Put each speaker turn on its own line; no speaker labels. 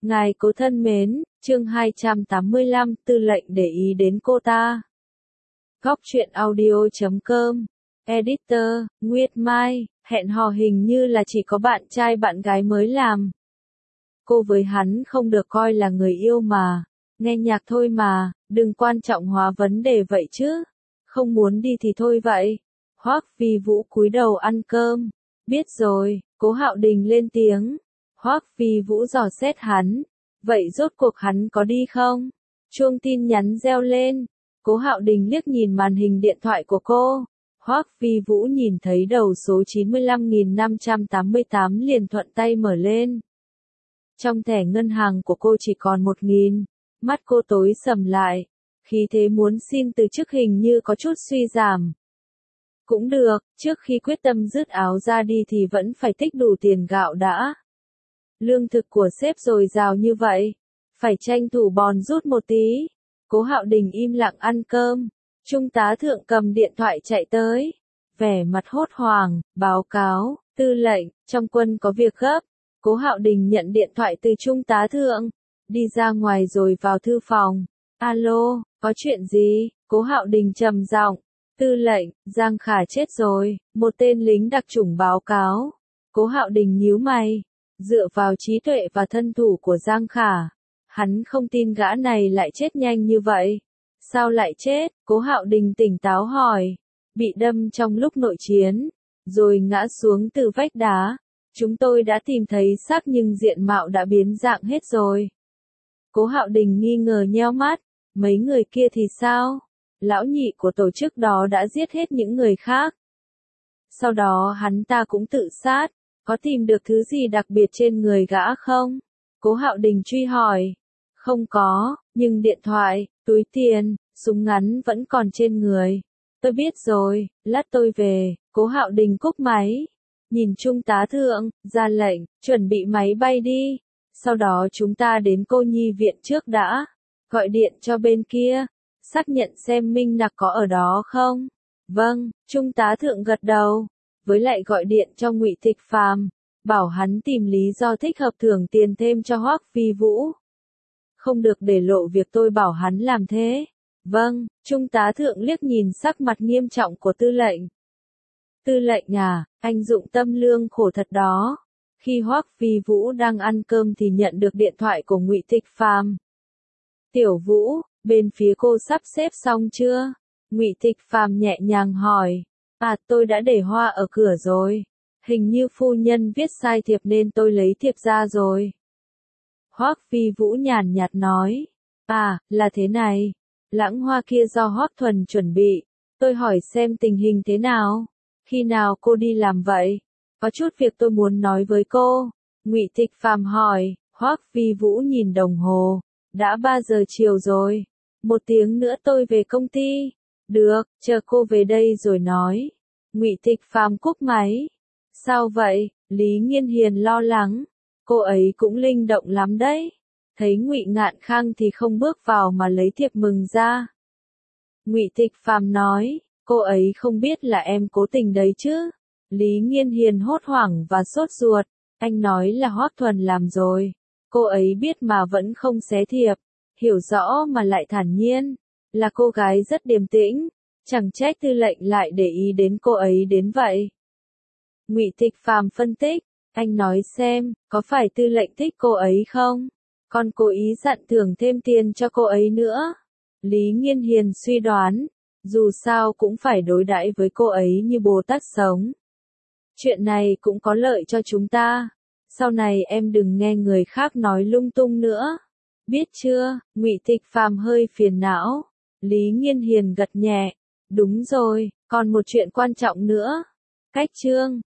Ngài cố thân mến, chương 285, tư lệnh để ý đến cô ta. Góc truyện audio.com. Editor, Nguyệt Mai, hẹn hò hình như là chỉ có bạn trai bạn gái mới làm. Cô với hắn không được coi là người yêu mà. Nghe nhạc thôi mà, đừng quan trọng hóa vấn đề vậy chứ. Không muốn đi thì thôi vậy. Hoắc Phi Vũ cúi đầu ăn cơm. Biết rồi, Cố Hạo Đình lên tiếng. Hoắc Phi Vũ dò xét hắn. Vậy rốt cuộc hắn có đi không? Chuông tin nhắn reo lên. Cố Hạo Đình liếc nhìn màn hình điện thoại của cô. Hoắc Phi Vũ nhìn thấy đầu số 95.588 liền thuận tay mở lên. Trong thẻ ngân hàng của cô chỉ còn 1.000. Mắt cô tối sầm lại. Khí thế muốn xin từ chức hình như có chút suy giảm. Cũng được, trước khi quyết tâm dứt áo ra đi thì vẫn phải tích đủ tiền gạo đã. Lương thực của sếp dồi dào như vậy, phải tranh thủ bòn rút một tí. Cố Hạo Đình im lặng ăn cơm. Trung tá thượng cầm điện thoại chạy tới. Vẻ mặt hốt hoảng, báo cáo, tư lệnh, trong quân có việc gấp. Cố Hạo Đình nhận điện thoại từ trung tá thượng. Đi ra ngoài rồi vào thư phòng. Alo, có chuyện gì? Cố Hạo Đình trầm giọng. Tư lệnh, Giang Khả chết rồi, một tên lính đặc chủng báo cáo. Cố Hạo Đình nhíu mày. Dựa vào trí tuệ và thân thủ của Giang Khả, hắn không tin gã này lại chết nhanh như vậy. Sao lại chết? Cố Hạo Đình tỉnh táo hỏi. Bị đâm trong lúc nội chiến, rồi ngã xuống từ vách đá. Chúng tôi đã tìm thấy xác nhưng diện mạo đã biến dạng hết rồi. Cố Hạo Đình nghi ngờ nheo mắt. Mấy người kia thì sao? Lão nhị của tổ chức đó đã giết hết những người khác. Sau đó hắn ta cũng tự sát. Có tìm được thứ gì đặc biệt trên người gã không? Cố Hạo Đình truy hỏi. Không có, nhưng điện thoại, túi tiền, súng ngắn vẫn còn trên người. Tôi biết rồi, lát tôi về. Cố Hạo Đình cúp máy. Nhìn trung tá thượng, ra lệnh, chuẩn bị máy bay đi. Sau đó chúng ta đến Cô Nhi viện trước đã. Gọi điện cho bên kia. Xác nhận xem Minh Nặc có ở đó không? Vâng, trung tá thượng gật đầu. Với lại gọi điện cho Ngụy Tịch Phàm, bảo hắn tìm lý do thích hợp thưởng tiền thêm cho Hoắc Phi Vũ. Không được để lộ việc tôi bảo hắn làm thế. Vâng, trung tá thượng liếc nhìn sắc mặt nghiêm trọng của tư lệnh. Tư lệnh à, anh dụng tâm lương khổ thật đó. Khi Hoắc Phi Vũ đang ăn cơm thì nhận được điện thoại của Ngụy Tịch Phàm. Tiểu Vũ, bên phía cô sắp xếp xong chưa? Ngụy Tịch Phàm nhẹ nhàng hỏi. À, tôi đã để hoa ở cửa rồi. Hình như phu nhân viết sai thiệp nên tôi lấy thiệp ra rồi. Hoắc Phi Vũ nhàn nhạt nói. À, là thế này. Lãng hoa kia do Hoắc Thuần chuẩn bị. Tôi hỏi xem tình hình thế nào. Khi nào cô đi làm vậy? Có chút việc tôi muốn nói với cô. Ngụy Tịch Phàm hỏi. Hoắc Phi Vũ nhìn đồng hồ. Đã 3 giờ chiều rồi. 1 tiếng nữa tôi về công ty. Được, chờ cô về đây rồi nói. Ngụy Tịch Phàm cúp máy. Sao vậy? Lý Nghiên Hiền lo lắng. Cô ấy cũng linh động lắm đấy. Thấy Ngụy Ngạn Khang thì không bước vào mà lấy thiệp mừng ra. Ngụy Tịch Phàm nói, cô ấy không biết là em cố tình đấy chứ. Lý Nghiên Hiền hốt hoảng và sốt ruột. Anh nói là Hoắc Thuần làm rồi. Cô ấy biết mà vẫn không xé thiệp. Hiểu rõ mà lại thản nhiên. Là cô gái rất điềm tĩnh. Chẳng trách tư lệnh lại để ý đến cô ấy đến vậy. Ngụy Tịch Phàm phân tích. Anh nói xem, có phải tư lệnh thích cô ấy không? Còn cố ý dặn thưởng thêm tiền cho cô ấy nữa. Lý Nghiên Hiền suy đoán. Dù sao cũng phải đối đãi với cô ấy như Bồ Tát sống. Chuyện này cũng có lợi cho chúng ta. Sau này em đừng nghe người khác nói lung tung nữa. Biết chưa? Ngụy Tịch Phàm hơi phiền não. Lý Nghiên Hiền gật nhẹ. Đúng rồi, còn một chuyện quan trọng nữa. Cách chương.